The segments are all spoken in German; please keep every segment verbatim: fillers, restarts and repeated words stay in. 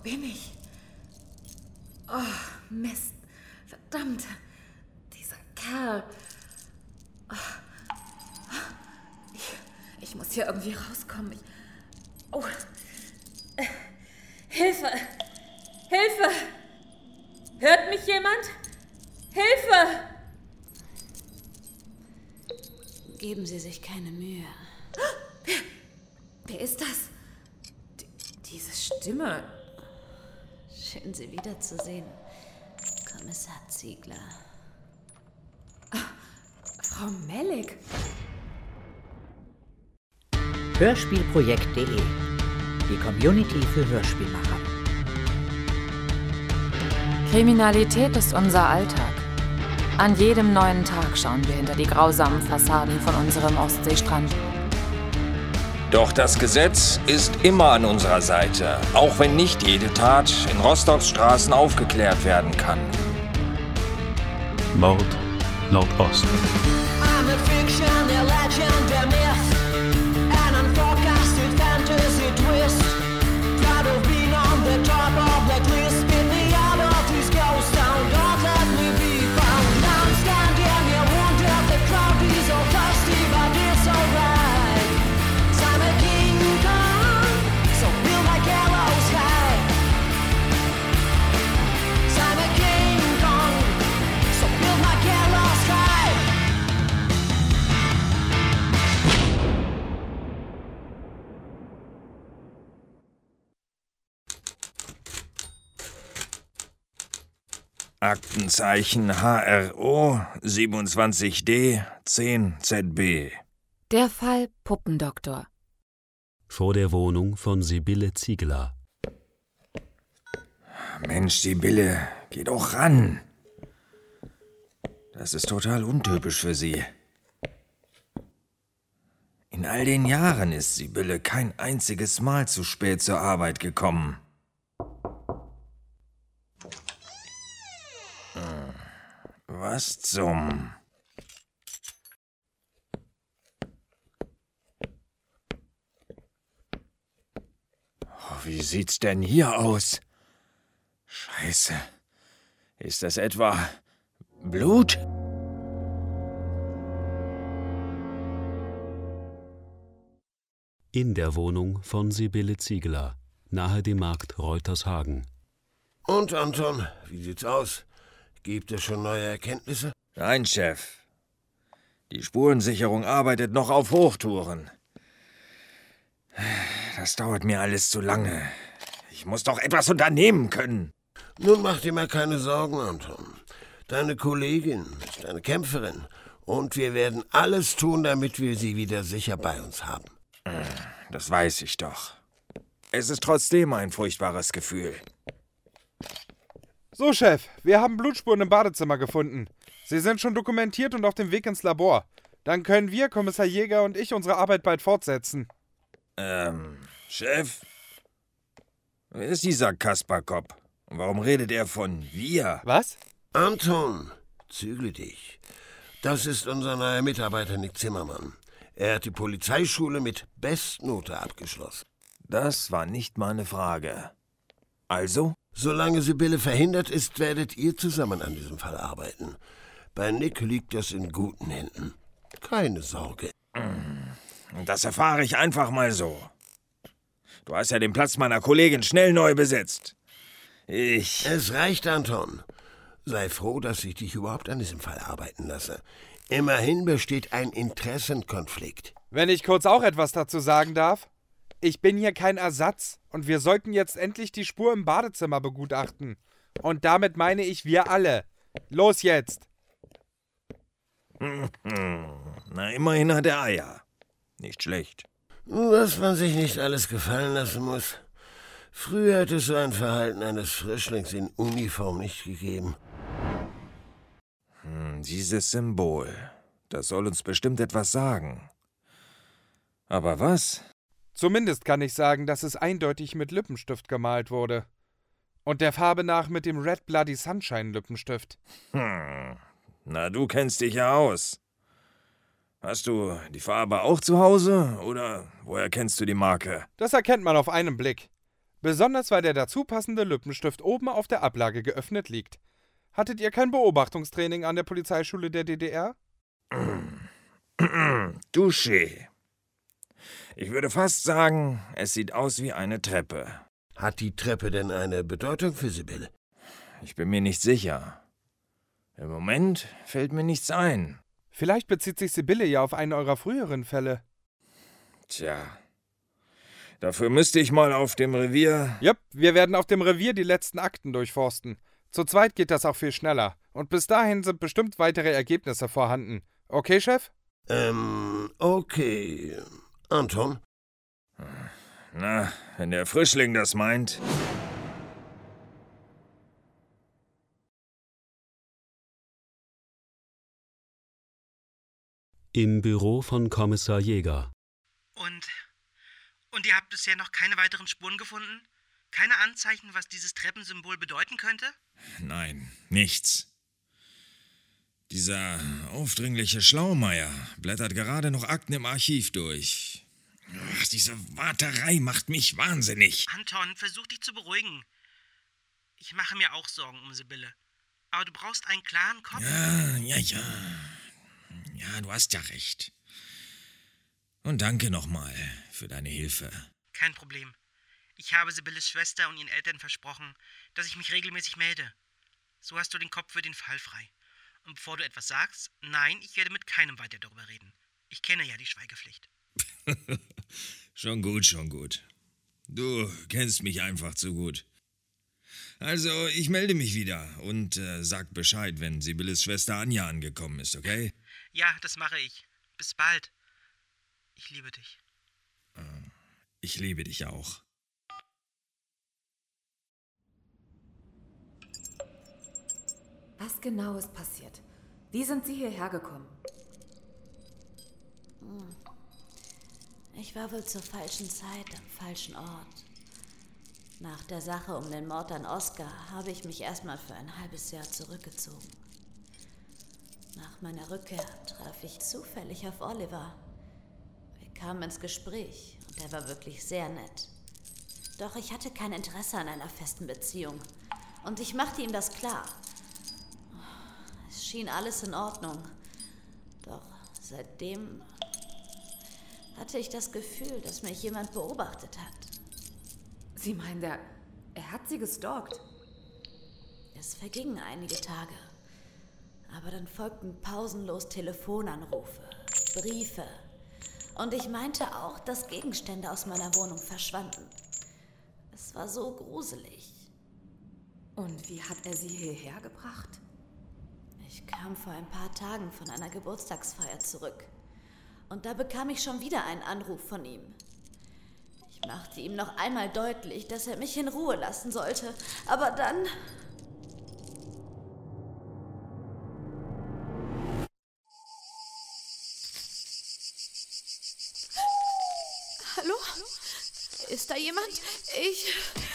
bin ich? Oh, Mist. Verdammt. Dieser Kerl. Oh. Ich, ich muss hier irgendwie rauskommen. Ich, oh. Äh, Hilfe! Hilfe! Hört mich jemand? Hilfe! Geben Sie sich keine Mühe. Wer, wer ist das? D- diese Stimme. Schön, Sie wiederzusehen, Kommissar Ziegler. Frau Mellig. Hörspielprojekt punkt de. Die Community für Hörspielmacher. Kriminalität ist unser Alltag. An jedem neuen Tag schauen wir hinter die grausamen Fassaden von unserem Ostseestrand. Doch das Gesetz ist immer an unserer Seite, auch wenn nicht jede Tat in Rostocks Straßen aufgeklärt werden kann. Mord Nordost. I'm a fiction, a legend, a myth, an unforecasted fantasy twist. Proud of being on the top of that list. Spin me out of this ghost town, don't let me be found. I'm standing here, wonder if the crowd is so thirsty, but it's alright. 'Cause I'm a King Kong, so build my gallows high. 'Cause I'm a King Kong, so build my gallows high. Aktenzeichen H R O siebenundzwanzig D zehn Z B. Der Fall Puppendoktor. Vor der Wohnung von Sibylle Ziegler. Mensch, Sibylle, geh doch ran. Das ist total untypisch für sie. In all den Jahren ist Sibylle kein einziges Mal zu spät zur Arbeit gekommen. Hm, was zum... Oh, wie sieht's denn hier aus? Scheiße. Ist das etwa Blut? In der Wohnung von Sibylle Ziegler, nahe dem Markt Reutershagen. Und, Anton, wie sieht's aus? Gibt es schon neue Erkenntnisse? Nein, Chef. Die Spurensicherung arbeitet noch auf Hochtouren. Das dauert mir alles zu lange. Ich muss doch etwas unternehmen können. Nun mach dir mal keine Sorgen, Anton. Deine Kollegin ist eine Kämpferin und wir werden alles tun, damit wir sie wieder sicher bei uns haben. Das weiß ich doch. Es ist trotzdem ein furchtbares Gefühl. So, Chef, wir haben Blutspuren im Badezimmer gefunden. Sie sind schon dokumentiert und auf dem Weg ins Labor. Dann können wir, Kommissar Jäger und ich, unsere Arbeit bald fortsetzen. Ähm, Chef? Wer ist dieser Kasperkopf? Und warum redet er von wir? Was? Anton, zügle dich. Das ist unser neuer Mitarbeiter Nick Zimmermann. Er hat die Polizeischule mit Bestnote abgeschlossen. Das war nicht meine Frage. Also? Solange Sibylle verhindert ist, werdet ihr zusammen an diesem Fall arbeiten. Bei Nick liegt das in guten Händen. Keine Sorge. Das erfahre ich einfach mal so. Du hast ja den Platz meiner Kollegin schnell neu besetzt. Ich... Es reicht, Anton. Sei froh, dass ich dich überhaupt an diesem Fall arbeiten lasse. Immerhin besteht ein Interessenkonflikt. Wenn ich kurz auch etwas dazu sagen darf. Ich bin hier kein Ersatz und wir sollten jetzt endlich die Spur im Badezimmer begutachten. Und damit meine ich wir alle. Los jetzt! Na, immerhin hat er Eier. Nicht schlecht. Was man sich nicht alles gefallen lassen muss. Früher hätte es so ein Verhalten eines Frischlings in Uniform nicht gegeben. Hm, dieses Symbol, das soll uns bestimmt etwas sagen. Aber was? Zumindest kann ich sagen, dass es eindeutig mit Lippenstift gemalt wurde. Und der Farbe nach mit dem Red Bloody Sunshine Lippenstift. Hm, na, du kennst dich ja aus. Hast du die Farbe auch zu Hause oder woher kennst du die Marke? Das erkennt man auf einen Blick. Besonders weil der dazu passende Lippenstift oben auf der Ablage geöffnet liegt. Hattet ihr kein Beobachtungstraining an der Polizeischule der D D R? Touché. Ich würde fast sagen, es sieht aus wie eine Treppe. Hat die Treppe denn eine Bedeutung für Sibylle? Ich bin mir nicht sicher. Im Moment fällt mir nichts ein. Vielleicht bezieht sich Sibylle ja auf einen eurer früheren Fälle. Tja. Dafür müsste ich mal auf dem Revier... Jupp, wir werden auf dem Revier die letzten Akten durchforsten. Zu zweit geht das auch viel schneller. Und bis dahin sind bestimmt weitere Ergebnisse vorhanden. Okay, Chef? Ähm, okay. Anton? Na, wenn der Frischling das meint... Im Büro von Kommissar Jäger. Und, und ihr habt bisher noch keine weiteren Spuren gefunden? Keine Anzeichen, was dieses Treppensymbol bedeuten könnte? Nein, nichts. Dieser aufdringliche Schlaumeier blättert gerade noch Akten im Archiv durch. Ach, diese Warterei macht mich wahnsinnig. Anton, versuch dich zu beruhigen. Ich mache mir auch Sorgen um Sibylle. Aber du brauchst einen klaren Kopf. Ja, ja, ja. Ja, du hast ja recht. Und danke nochmal für deine Hilfe. Kein Problem. Ich habe Sibylles Schwester und ihren Eltern versprochen, dass ich mich regelmäßig melde. So hast du den Kopf für den Fall frei. Und bevor du etwas sagst, nein, ich werde mit keinem weiter darüber reden. Ich kenne ja die Schweigepflicht. Schon gut, schon gut. Du kennst mich einfach zu gut. Also, ich melde mich wieder und äh, sag Bescheid, wenn Sibylles Schwester Anja angekommen ist, okay? Ja, das mache ich. Bis bald. Ich liebe dich. Ich liebe dich auch. Was genau ist passiert? Wie sind Sie hierher gekommen? Ich war wohl zur falschen Zeit am falschen Ort. Nach der Sache um den Mord an Oskar habe ich mich erstmal für ein halbes Jahr zurückgezogen. Nach meiner Rückkehr traf ich zufällig auf Oliver. Wir kamen ins Gespräch und er war wirklich sehr nett. Doch ich hatte kein Interesse an einer festen Beziehung und ich machte ihm das klar. Es schien alles in Ordnung, doch seitdem hatte ich das Gefühl, dass mich jemand beobachtet hat. Sie meinen, der, er hat Sie gestalkt? Es vergingen einige Tage. Aber dann folgten pausenlos Telefonanrufe, Briefe. Und ich meinte auch, dass Gegenstände aus meiner Wohnung verschwanden. Es war so gruselig. Und wie hat er Sie hierher gebracht? Ich kam vor ein paar Tagen von einer Geburtstagsfeier zurück. Und da bekam ich schon wieder einen Anruf von ihm. Ich machte ihm noch einmal deutlich, dass er mich in Ruhe lassen sollte. Aber dann... Hallo? Ist da jemand? Ich...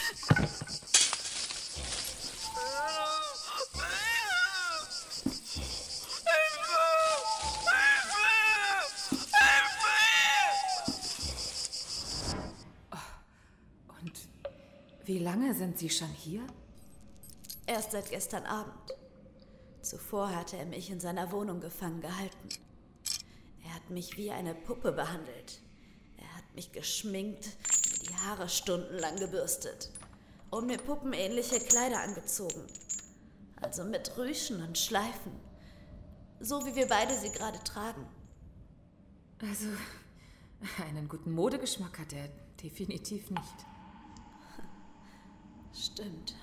Und wie lange sind Sie schon hier? Erst seit gestern Abend. Zuvor hatte er mich in seiner Wohnung gefangen gehalten. Er hat mich wie eine Puppe behandelt. Er hat mich geschminkt, mir die Haare stundenlang gebürstet und mir puppenähnliche Kleider angezogen. Also mit Rüschen und Schleifen. So wie wir beide sie gerade tragen. Also, einen guten Modegeschmack hat er definitiv nicht. Stimmt.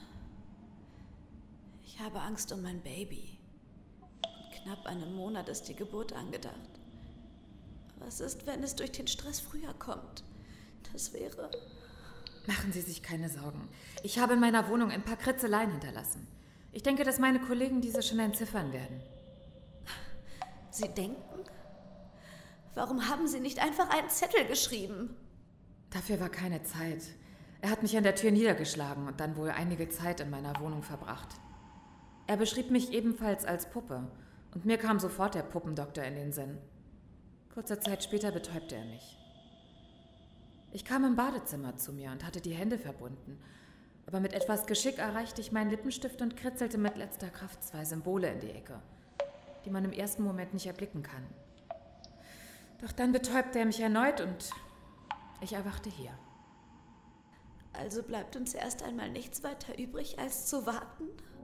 Ich habe Angst um mein Baby. In knapp einem Monat ist die Geburt angedacht. Was ist, wenn es durch den Stress früher kommt? Das wäre... Machen Sie sich keine Sorgen. Ich habe in meiner Wohnung ein paar Kritzeleien hinterlassen. Ich denke, dass meine Kollegen diese schon entziffern werden. Sie denken? Warum haben Sie nicht einfach einen Zettel geschrieben? Dafür war keine Zeit. Er hat mich an der Tür niedergeschlagen und dann wohl einige Zeit in meiner Wohnung verbracht. Er beschrieb mich ebenfalls als Puppe und mir kam sofort der Puppendoktor in den Sinn. Kurze Zeit später betäubte er mich. Ich kam im Badezimmer zu mir und hatte die Hände verbunden. Aber mit etwas Geschick erreichte ich meinen Lippenstift und kritzelte mit letzter Kraft zwei Symbole in die Ecke, die man im ersten Moment nicht erblicken kann. Doch dann betäubte er mich erneut und ich erwachte hier. Also bleibt uns erst einmal nichts weiter übrig, als zu warten?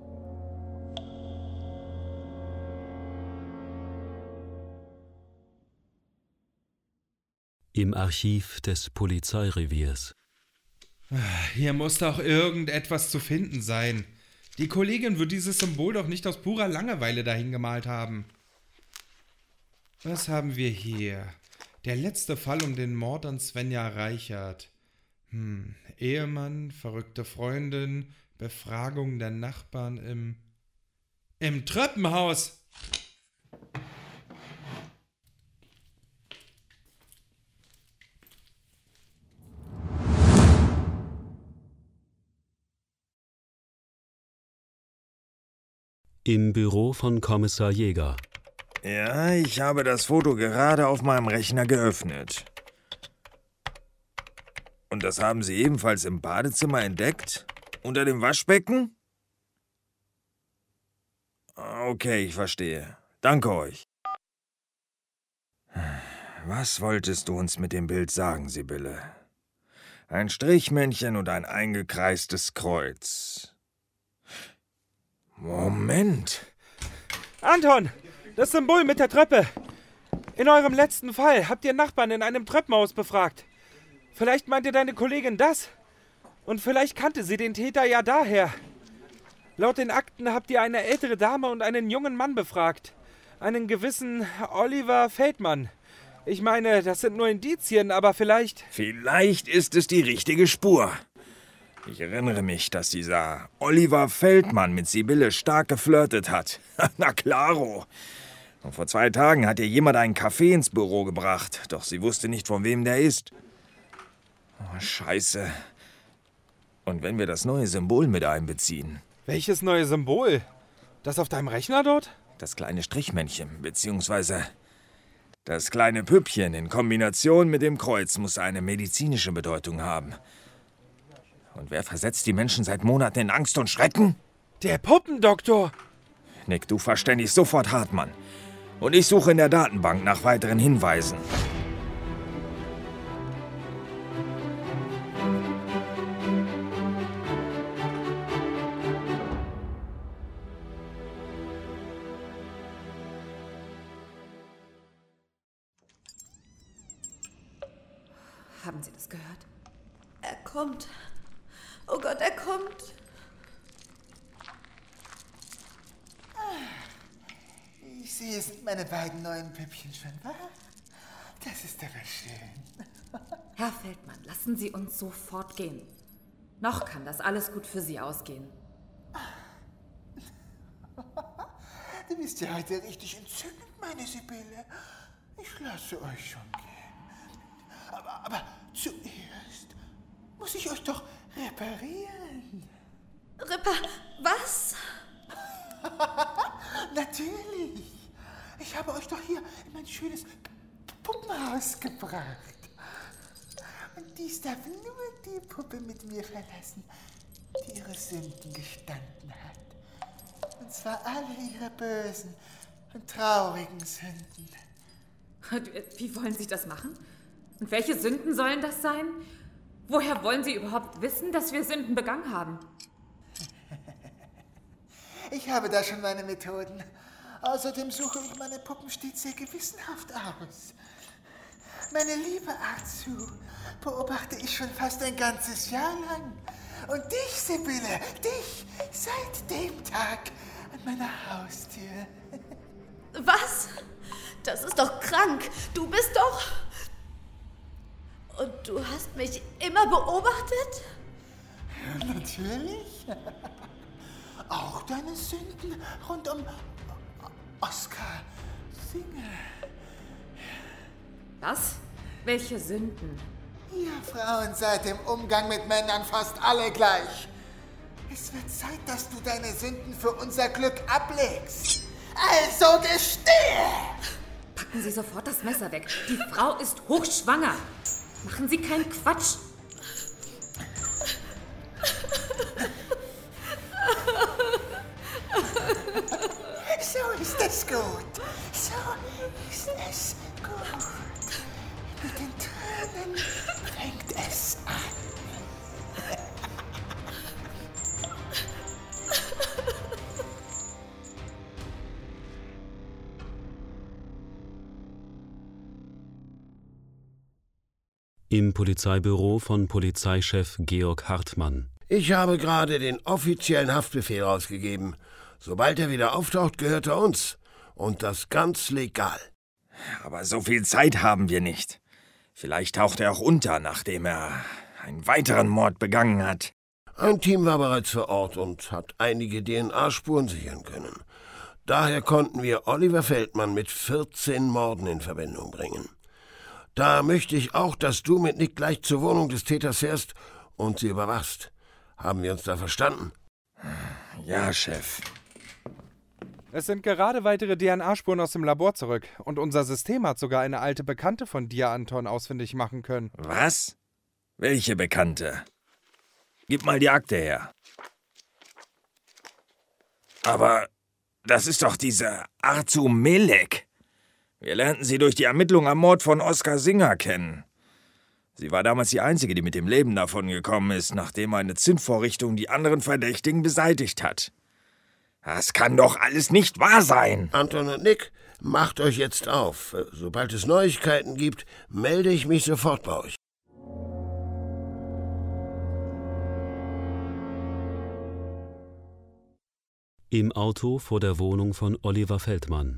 Im Archiv des Polizeireviers. Hier muss doch irgendetwas zu finden sein. Die Kollegin wird dieses Symbol doch nicht aus purer Langeweile dahin gemalt haben. Was haben wir hier? Der letzte Fall um den Mord an Svenja Reichert. Hm, Ehemann, verrückte Freundin, Befragung der Nachbarn im... im Treppenhaus! Im Büro von Kommissar Jäger. Ja, ich habe das Foto gerade auf meinem Rechner geöffnet. Und das haben Sie ebenfalls im Badezimmer entdeckt? Unter dem Waschbecken? Okay, ich verstehe. Danke euch. Was wolltest du uns mit dem Bild sagen, Sibylle? Ein Strichmännchen und ein eingekreistes Kreuz. Moment. Anton, das Symbol mit der Treppe. In eurem letzten Fall habt ihr Nachbarn in einem Treppenhaus befragt. Vielleicht meinte deine Kollegin das. Und vielleicht kannte sie den Täter ja daher. Laut den Akten habt ihr eine ältere Dame und einen jungen Mann befragt. Einen gewissen Oliver Feldmann. Ich meine, das sind nur Indizien, aber vielleicht... Vielleicht ist es die richtige Spur. Ich erinnere mich, dass dieser Oliver Feldmann mit Sibylle stark geflirtet hat. Na klaro. Und vor zwei Tagen hat ihr jemand einen Kaffee ins Büro gebracht, doch sie wusste nicht, von wem der ist. Oh, Scheiße. Und wenn wir das neue Symbol mit einbeziehen? Welches neue Symbol? Das auf deinem Rechner dort? Das kleine Strichmännchen, beziehungsweise das kleine Püppchen in Kombination mit dem Kreuz muss eine medizinische Bedeutung haben. Und wer versetzt die Menschen seit Monaten in Angst und Schrecken? Der Puppendoktor! Nick, du verständigst sofort Hartmann. Und ich suche in der Datenbank nach weiteren Hinweisen. Haben Sie das gehört? Er kommt. Oh Gott, er kommt. Ich sehe, es sind meine beiden neuen Püppchen schon, wa? Das ist aber schön. Herr Feldmann, lassen Sie uns sofort gehen. Noch kann das alles gut für Sie ausgehen. Du bist ja heute richtig entzückend, meine Sibylle. Ich lasse euch schon gehen. Aber, aber zuerst muss ich euch doch reparieren. Ripper, was? Natürlich. Ich habe euch doch hier in mein schönes Puppenhaus gebracht. Und dies darf nur die Puppe mit mir verlassen, die ihre Sünden gestanden hat. Und zwar alle ihre bösen und traurigen Sünden. Wie wollen Sie das machen? Und welche Sünden sollen das sein? Woher wollen Sie überhaupt wissen, dass wir Sünden begangen haben? Ich habe da schon meine Methoden. Außerdem suche ich meine Puppen stets sehr gewissenhaft aus. Meine liebe Arzu beobachte ich schon fast ein ganzes Jahr lang. Und dich, Sibylle, dich, seit dem Tag an meiner Haustür. Was? Das ist doch krank. Du bist doch... Und du hast mich immer beobachtet? Natürlich. Auch deine Sünden rund um Oskar Singer. Was? Welche Sünden? Ihr Frauen seid im Umgang mit Männern fast alle gleich. Es wird Zeit, dass du deine Sünden für unser Glück ablegst. Also gestehe! Packen Sie sofort das Messer weg. Die Frau ist hochschwanger. Machen Sie keinen Quatsch. So ist es gut. So ist es gut. Mit den Tränen fängt es an. Im Polizeibüro von Polizeichef Georg Hartmann. Ich habe gerade den offiziellen Haftbefehl rausgegeben. Sobald er wieder auftaucht, gehört er uns. Und das ganz legal. Aber so viel Zeit haben wir nicht. Vielleicht taucht er auch unter, nachdem er einen weiteren Mord begangen hat. Ein Team war bereits vor Ort und hat einige D N A-Spuren sichern können. Daher konnten wir Oliver Feldmann mit vierzehn Morden in Verbindung bringen. Da möchte ich auch, dass du mit Nick gleich zur Wohnung des Täters fährst und sie überwachst. Haben wir uns da verstanden? Ja, Chef. Es sind gerade weitere D N A-Spuren aus dem Labor zurück. Und unser System hat sogar eine alte Bekannte von dir, Anton, ausfindig machen können. Was? Welche Bekannte? Gib mal die Akte her. Aber das ist doch diese Arzu Melek. Wir lernten sie durch die Ermittlung am Mord von Oskar Singer kennen. Sie war damals die Einzige, die mit dem Leben davongekommen ist, nachdem eine Zündvorrichtung die anderen Verdächtigen beseitigt hat. Das kann doch alles nicht wahr sein. Anton und Nick, macht euch jetzt auf. Sobald es Neuigkeiten gibt, melde ich mich sofort bei euch. Im Auto vor der Wohnung von Oliver Feldmann.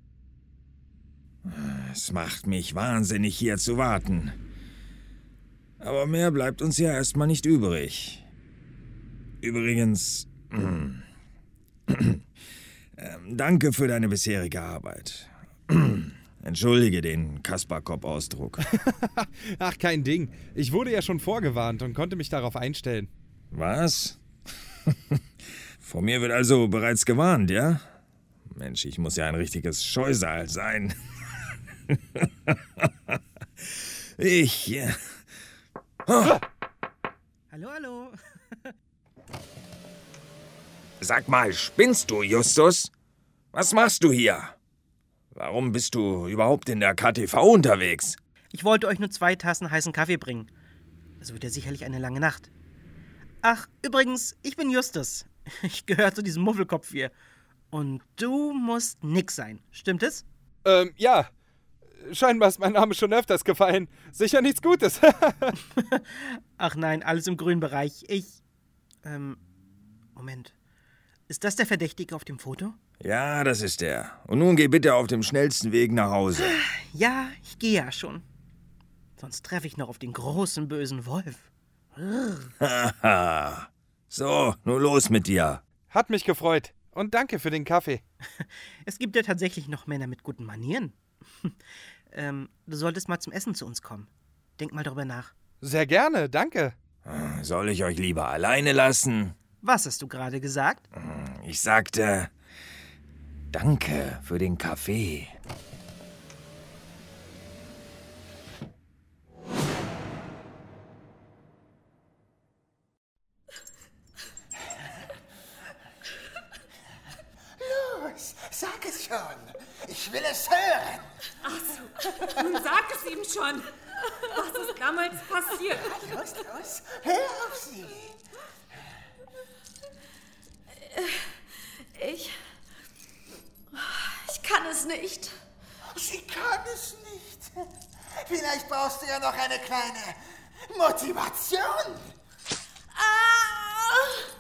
Es macht mich wahnsinnig, hier zu warten. Aber mehr bleibt uns ja erstmal nicht übrig. Übrigens, äh, danke für deine bisherige Arbeit. Entschuldige den Kasperkop-Ausdruck. Ach, kein Ding. Ich wurde ja schon vorgewarnt und konnte mich darauf einstellen. Was? Vor mir wird also bereits gewarnt, ja? Mensch, ich muss ja ein richtiges Scheusal sein. Ich... Äh oh. Hallo, hallo. Sag mal, spinnst du, Justus? Was machst du hier? Warum bist du überhaupt in der K T V unterwegs? Ich wollte euch nur zwei Tassen heißen Kaffee bringen. Das wird ja sicherlich eine lange Nacht. Ach, übrigens, ich bin Justus. Ich gehöre zu diesem Muffelkopf hier. Und du musst Nick sein. Stimmt es? Ähm, ja. Scheinbar ist mein Name schon öfters gefallen. Sicher nichts Gutes. Ach nein, alles im grünen Bereich. Ich... Ähm... Moment. Ist das der Verdächtige auf dem Foto? Ja, das ist er. Und nun geh bitte auf dem schnellsten Weg nach Hause. Ja, ich gehe ja schon. Sonst treffe ich noch auf den großen, bösen Wolf. Haha. So, nun los mit dir. Hat mich gefreut. Und danke für den Kaffee. Es gibt ja tatsächlich noch Männer mit guten Manieren. ähm, du solltest mal zum Essen zu uns kommen. Denk mal darüber nach. Sehr gerne, danke. Soll ich euch lieber alleine lassen? Was hast du gerade gesagt? Ich sagte, danke für den Kaffee. Los, sag es schon. Ich will es hören. Ach so, nun sag es ihm schon. Was ist damals passiert? Los, los, hör auf sie. Ich... Ich kann es nicht. Sie kann es nicht. Vielleicht brauchst du ja noch eine kleine Motivation. Ah!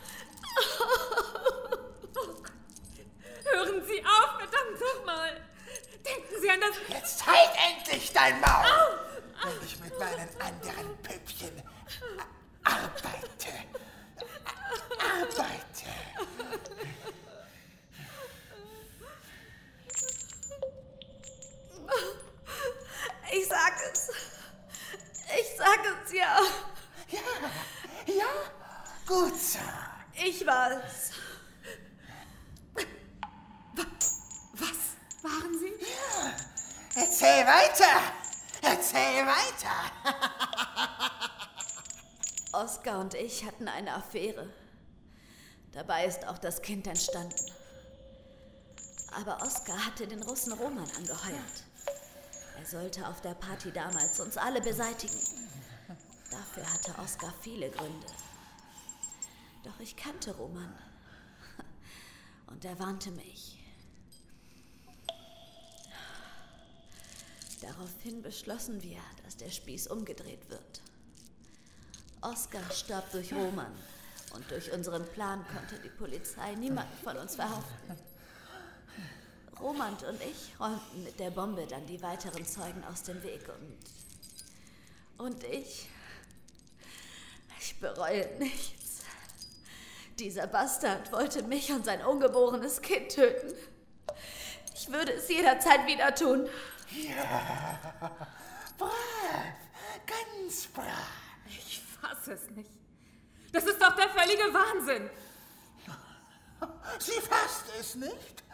Oh Gott. Hören Sie auf, verdammt nochmal. Denken Sie an das... Jetzt halt endlich dein Maul. Au! Wenn ich mit meinen anderen Püppchen arbeite. Arbeite. Ich sag es. Ich sag es ja. Ja, ja, gut so. Ich war's. Was waren Sie? Ja, erzähl weiter. Erzähl weiter. Oskar und ich hatten eine Affäre. Dabei ist auch das Kind entstanden. Aber Oskar hatte den Russen Roman angeheuert. Er sollte auf der Party damals uns alle beseitigen. Dafür hatte Oskar viele Gründe. Doch ich kannte Roman. Und er warnte mich. Daraufhin beschlossen wir, dass der Spieß umgedreht wird. Oskar starb durch Roman und durch unseren Plan konnte die Polizei niemanden von uns verhaften. Roman und ich räumten mit der Bombe dann die weiteren Zeugen aus dem Weg und... Und ich... Ich bereue nichts. Dieser Bastard wollte mich und sein ungeborenes Kind töten. Ich würde es jederzeit wieder tun. Ja, brav, ganz brav. Ich fasse es nicht. Das ist doch der völlige Wahnsinn. Sie fasst es nicht?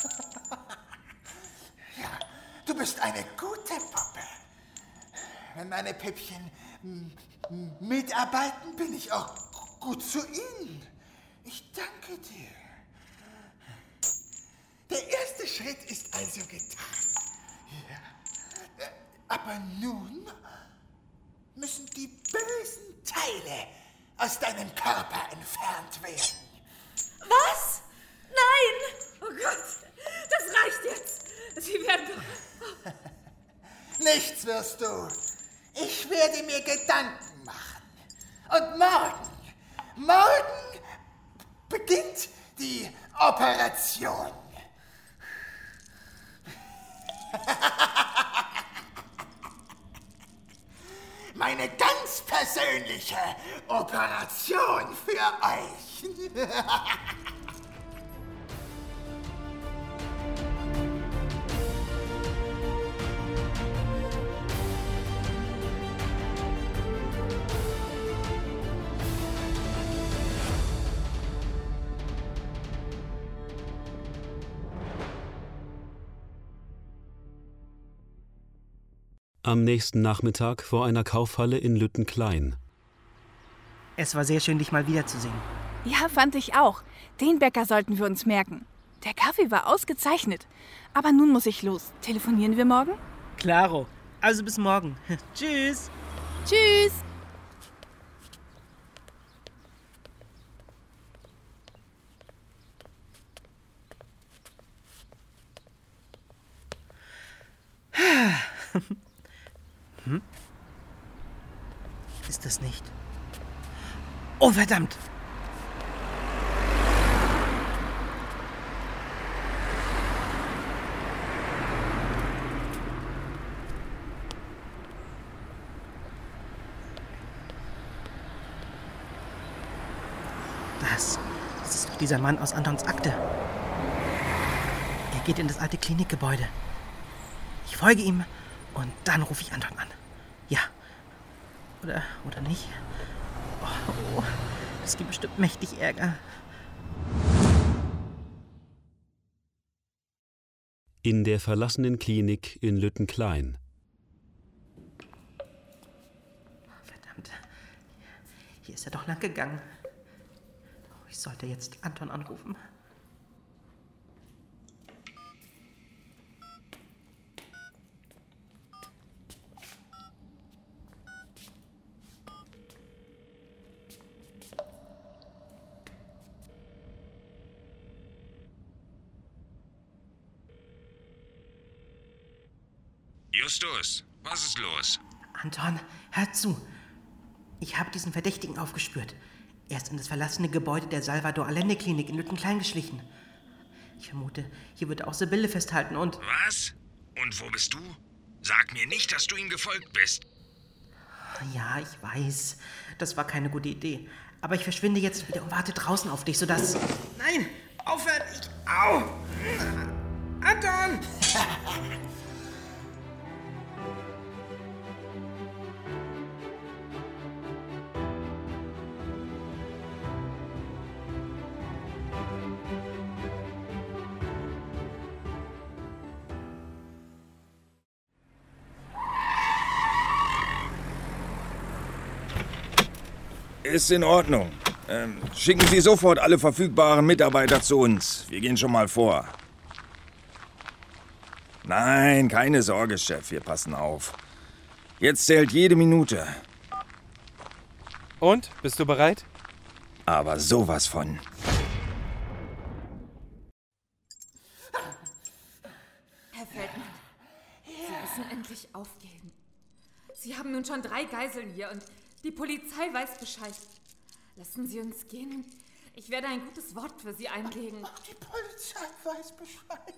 Ja, du bist eine gute Puppe. Wenn meine Püppchen m- m- mitarbeiten, bin ich auch gut zu ihnen. Ich danke dir. Der erste Schritt ist also getan. Ja. Aber nun müssen die bösen Teile aus deinem Körper entfernt werden. Was? Nein! Oh Gott, das reicht jetzt. Sie werden doch... Nichts wirst du. Ich werde mir Gedanken machen. Und morgen, morgen beginnt die Operation. Meine ganz persönliche Operation für euch. Am nächsten Nachmittag vor einer Kaufhalle in Lüttenklein. Es war sehr schön, dich mal wiederzusehen. Ja, fand ich auch. Den Bäcker sollten wir uns merken. Der Kaffee war ausgezeichnet. Aber nun muss ich los. Telefonieren wir morgen? Klaro. Also bis morgen. Tschüss. Tschüss. Hm? Ist das nicht? Oh, verdammt! Das, das ist doch dieser Mann aus Antons Akte. Er geht in das alte Klinikgebäude. Ich folge ihm und dann rufe ich Anton an. Ja. Oder, oder nicht? Oh, oh, das gibt bestimmt mächtig Ärger. In der verlassenen Klinik in Lüttenklein. Verdammt. Hier ist er doch lang gegangen. Ich sollte jetzt Anton anrufen. Justus, was ist los? Anton, hör zu. Ich habe diesen Verdächtigen aufgespürt. Er ist in das verlassene Gebäude der Salvador Allende Klinik in Lüttenklein geschlichen. Ich vermute, hier wird er auch Sibylle festhalten und... Was? Und wo bist du? Sag mir nicht, dass du ihm gefolgt bist. Ja, ich weiß. Das war keine gute Idee. Aber ich verschwinde jetzt wieder und warte draußen auf dich, sodass... Nein! Aufhören! Ich... Au! Anton! ist in Ordnung. Ähm, schicken Sie sofort alle verfügbaren Mitarbeiter zu uns. Wir gehen schon mal vor. Nein, keine Sorge, Chef. Wir passen auf. Jetzt zählt jede Minute. Und? Bist du bereit? Aber sowas von. Herr Feldmann, Sie müssen endlich aufgeben. Sie haben nun schon drei Geiseln hier und die Polizei weiß Bescheid. Lassen Sie uns gehen. Ich werde ein gutes Wort für Sie einlegen. Ach, die Polizei weiß Bescheid.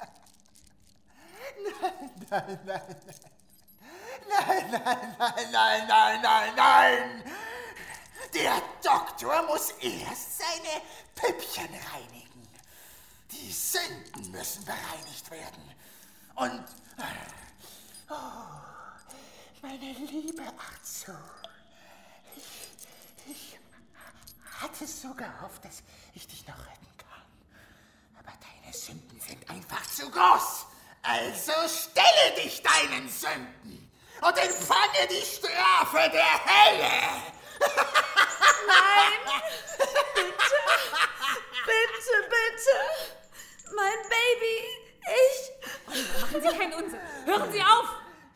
Nein, nein, nein, nein. Nein, nein, nein, nein, nein, nein, nein. Der Doktor muss erst seine Püppchen reinigen. Die Sünden müssen bereinigt werden. Und, oh, meine liebe Arzu, ich, ich hatte so gehofft, dass ich dich noch retten kann. Aber deine Sünden sind einfach zu groß. Also stelle dich deinen Sünden und empfange die Strafe der Hölle. Nein! Bitte! Bitte, bitte! Mein Baby! Ich... Machen Sie keinen Unsinn! Hören Sie auf!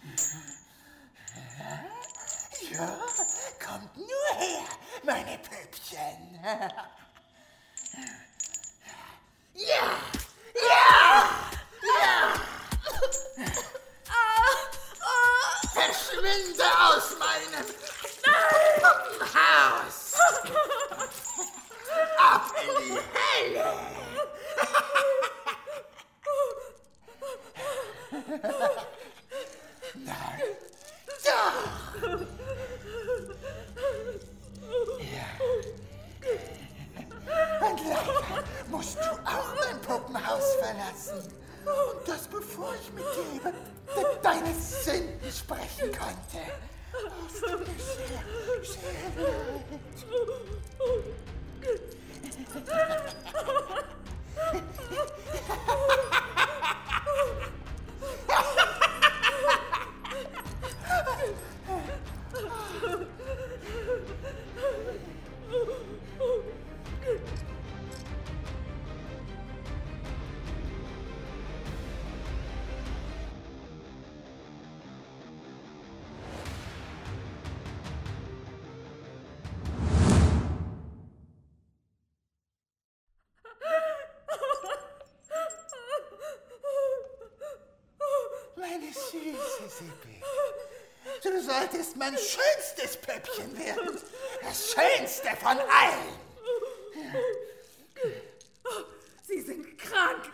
Ja, kommt nur her, meine Püppchen. Ja! Ja! Ja! Verschwinde aus meinem Puppenhaus! Ab in die Hölle! Nein, doch! Ja. Und leider musst du auch mein Puppenhaus verlassen. Und das bevor ich mit dir über de deine Sünden sprechen konnte. Es tut mir sehr, sehr Meine süße Sippi, du solltest mein schönstes Püppchen werden. Das schönste von allen. Sie sind krank.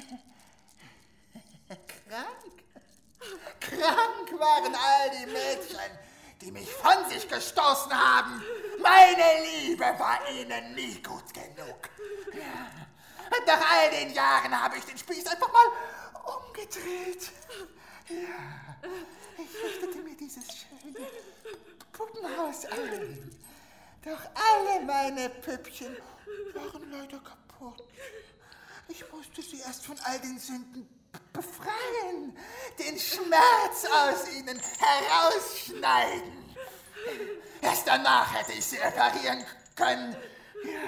Krank? Krank waren all die Mädchen, die mich von sich gestoßen haben. Meine Liebe war ihnen nie gut genug. Und nach all den Jahren habe ich den Spieß einfach mal umgedreht. Ja, ich richtete mir dieses schöne Puppenhaus ein. Doch alle meine Püppchen waren leider kaputt. Ich musste sie erst von all den Sünden befreien, den Schmerz aus ihnen herausschneiden. Erst danach hätte ich sie reparieren können. Ja,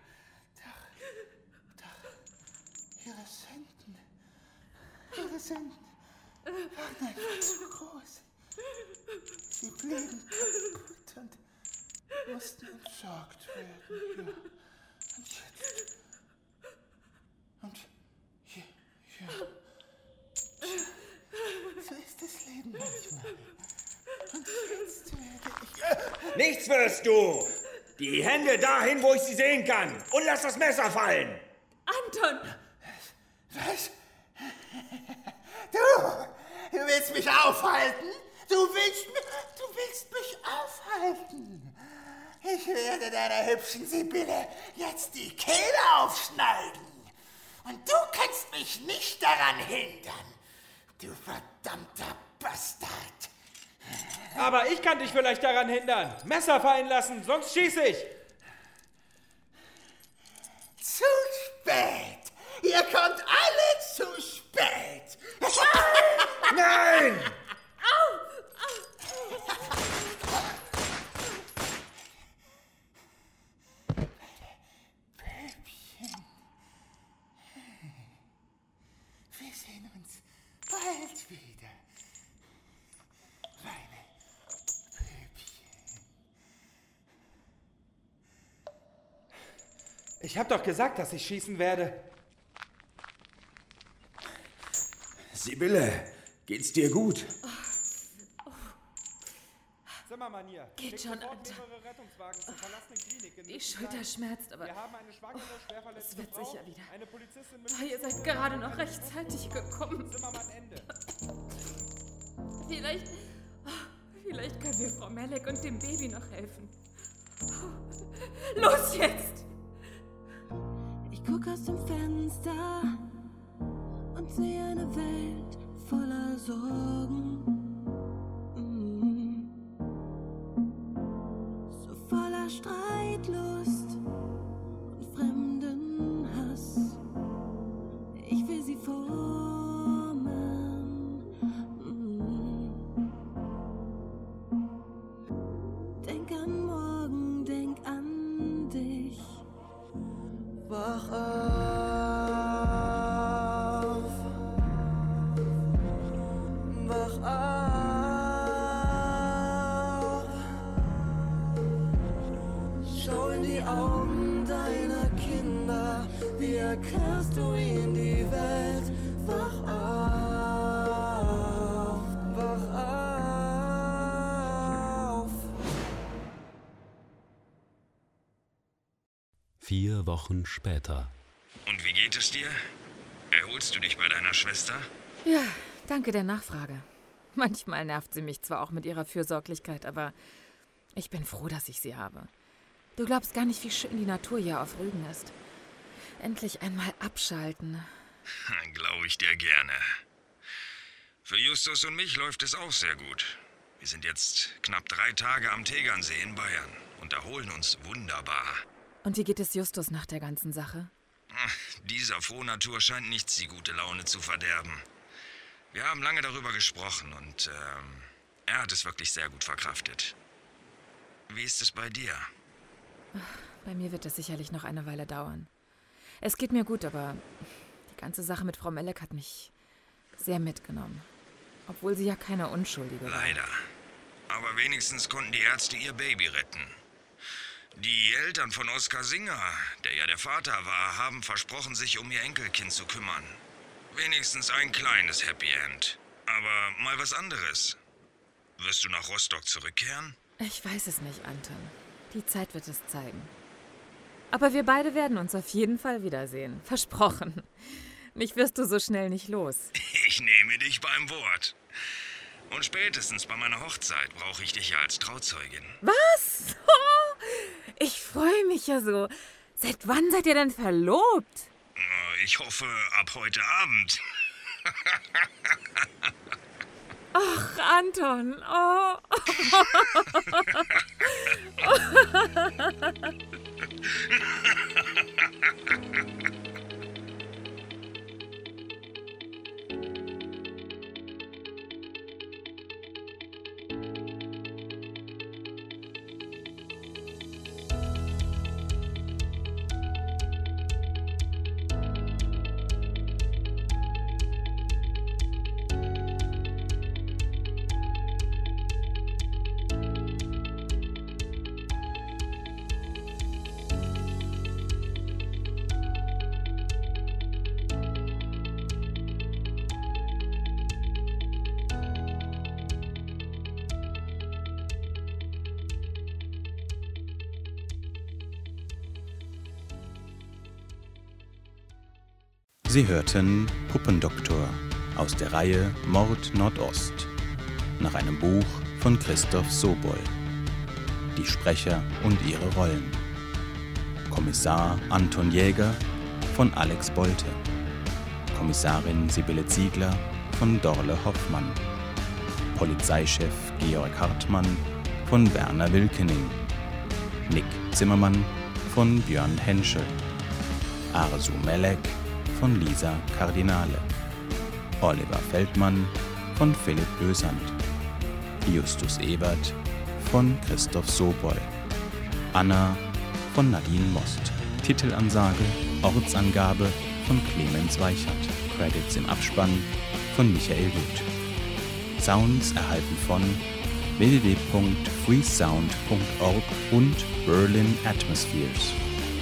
doch, doch, ihre Sünden, ihre Sünden waren einfach zu groß. Sie blieben kaputt und mussten entsorgt werden. Ja. Und jetzt... Und hier, ja. So ist das Leben manchmal. Und jetzt werde ich... Nichts wirst du! Die Hände dahin, wo ich sie sehen kann. Und lass das Messer fallen. Anton! Was? Du, du willst mich aufhalten? Du willst, du willst mich aufhalten? Ich werde deiner hübschen Sibylle jetzt die Kehle aufschneiden. Und du kannst mich nicht daran hindern, du verdammter Bastard. Aber ich kann dich vielleicht daran hindern. Messer fallen lassen, sonst schieße ich. Zu spät. Ihr kommt alle zu spät. Nein! Ich hab doch gesagt, dass ich schießen werde. Sibylle, geht's dir gut? Zimmermann hier. Geht schon, Anton. Rettungswagen zur verlassenen Klinik in Die Schulter schmerzt, aber Wir haben eine schwangere, schwer verletzte es wird Frau, sicher wieder. eine Polizistin mit Oh, ihr seid gerade noch rechtzeitig gekommen. Zimmermann Ende. Vielleicht, oh, vielleicht können wir Frau Melek und dem Baby noch helfen. Oh, los jetzt! Ich guck aus dem Fenster und sehe eine Welt voller Sorgen. Mm. So voller Streitlust und fremden Hass. Ich will sie formen. Mm. Denk an morgen, denk an dich. Wach auf, wach auf, schau in die Augen deiner Kinder, wie erklärst du ihnen die Welt? Wach auf, wach auf. Vier Wochen später. Und wie geht es dir? Erholst du dich bei deiner Schwester? Ja, danke der Nachfrage. Manchmal nervt sie mich zwar auch mit ihrer Fürsorglichkeit, aber ich bin froh, dass ich sie habe. Du glaubst gar nicht, wie schön die Natur hier auf Rügen ist. Endlich einmal abschalten. Glaube ich dir gerne. Für Justus und mich läuft es auch sehr gut. Wir sind jetzt knapp drei Tage am Tegernsee in Bayern und erholen uns wunderbar. Und wie geht es Justus nach der ganzen Sache? Dieser Frohnatur scheint nichts die gute Laune zu verderben. Wir haben lange darüber gesprochen und ähm, er hat es wirklich sehr gut verkraftet. Wie ist es bei dir? Bei mir wird es sicherlich noch eine Weile dauern. Es geht mir gut, aber die ganze Sache mit Frau Melek hat mich sehr mitgenommen. Obwohl sie ja keine Unschuldige war. Leider. Aber wenigstens konnten die Ärzte ihr Baby retten. Die Eltern von Oskar Singer, der ja der Vater war, haben versprochen, sich um ihr Enkelkind zu kümmern. Wenigstens ein kleines Happy End. Aber mal was anderes. Wirst du nach Rostock zurückkehren? Ich weiß es nicht, Anton. Die Zeit wird es zeigen. Aber wir beide werden uns auf jeden Fall wiedersehen. Versprochen. Mich wirst du so schnell nicht los. Ich nehme dich beim Wort. Und spätestens bei meiner Hochzeit brauche ich dich ja als Trauzeugin. Was? Oh, ich freue mich ja so. Seit wann seid ihr denn verlobt? Ich hoffe, ab heute Abend. Ach, Anton. Oh. Sie hörten Puppendoktor aus der Reihe Mord Nordost nach einem Buch von Christoph Sobol. Die Sprecher und ihre Rollen: Kommissar Anton Jäger von Alex Bolte, Kommissarin Sibylle Ziegler von Dorle Hoffmann, Polizeichef Georg Hartmann von Werner Wilkening, Nick Zimmermann von Björn Henschel, Arzu Melek von Lisa Kardinale, Oliver Feldmann von Philipp Bösand, Justus Ebert von Christoph Sobol, Anna von Nadine Most, Titelansage, Ortsangabe von Clemens Weichert, Credits im Abspann von Michael Gut. Sounds erhalten von w w w punkt freesound punkt org und Berlin Atmospheres.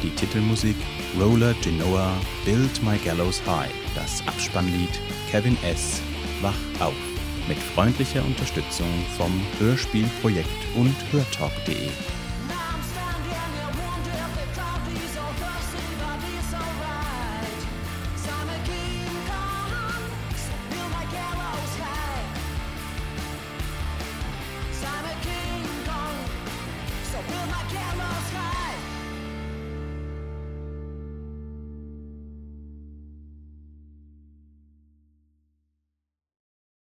Die Titelmusik Roller Genoa Build My Gallows High, das Abspannlied Kevin S. Wach auf, mit freundlicher Unterstützung vom Hörspielprojekt und hörtalk punkt de. So build my gallows high.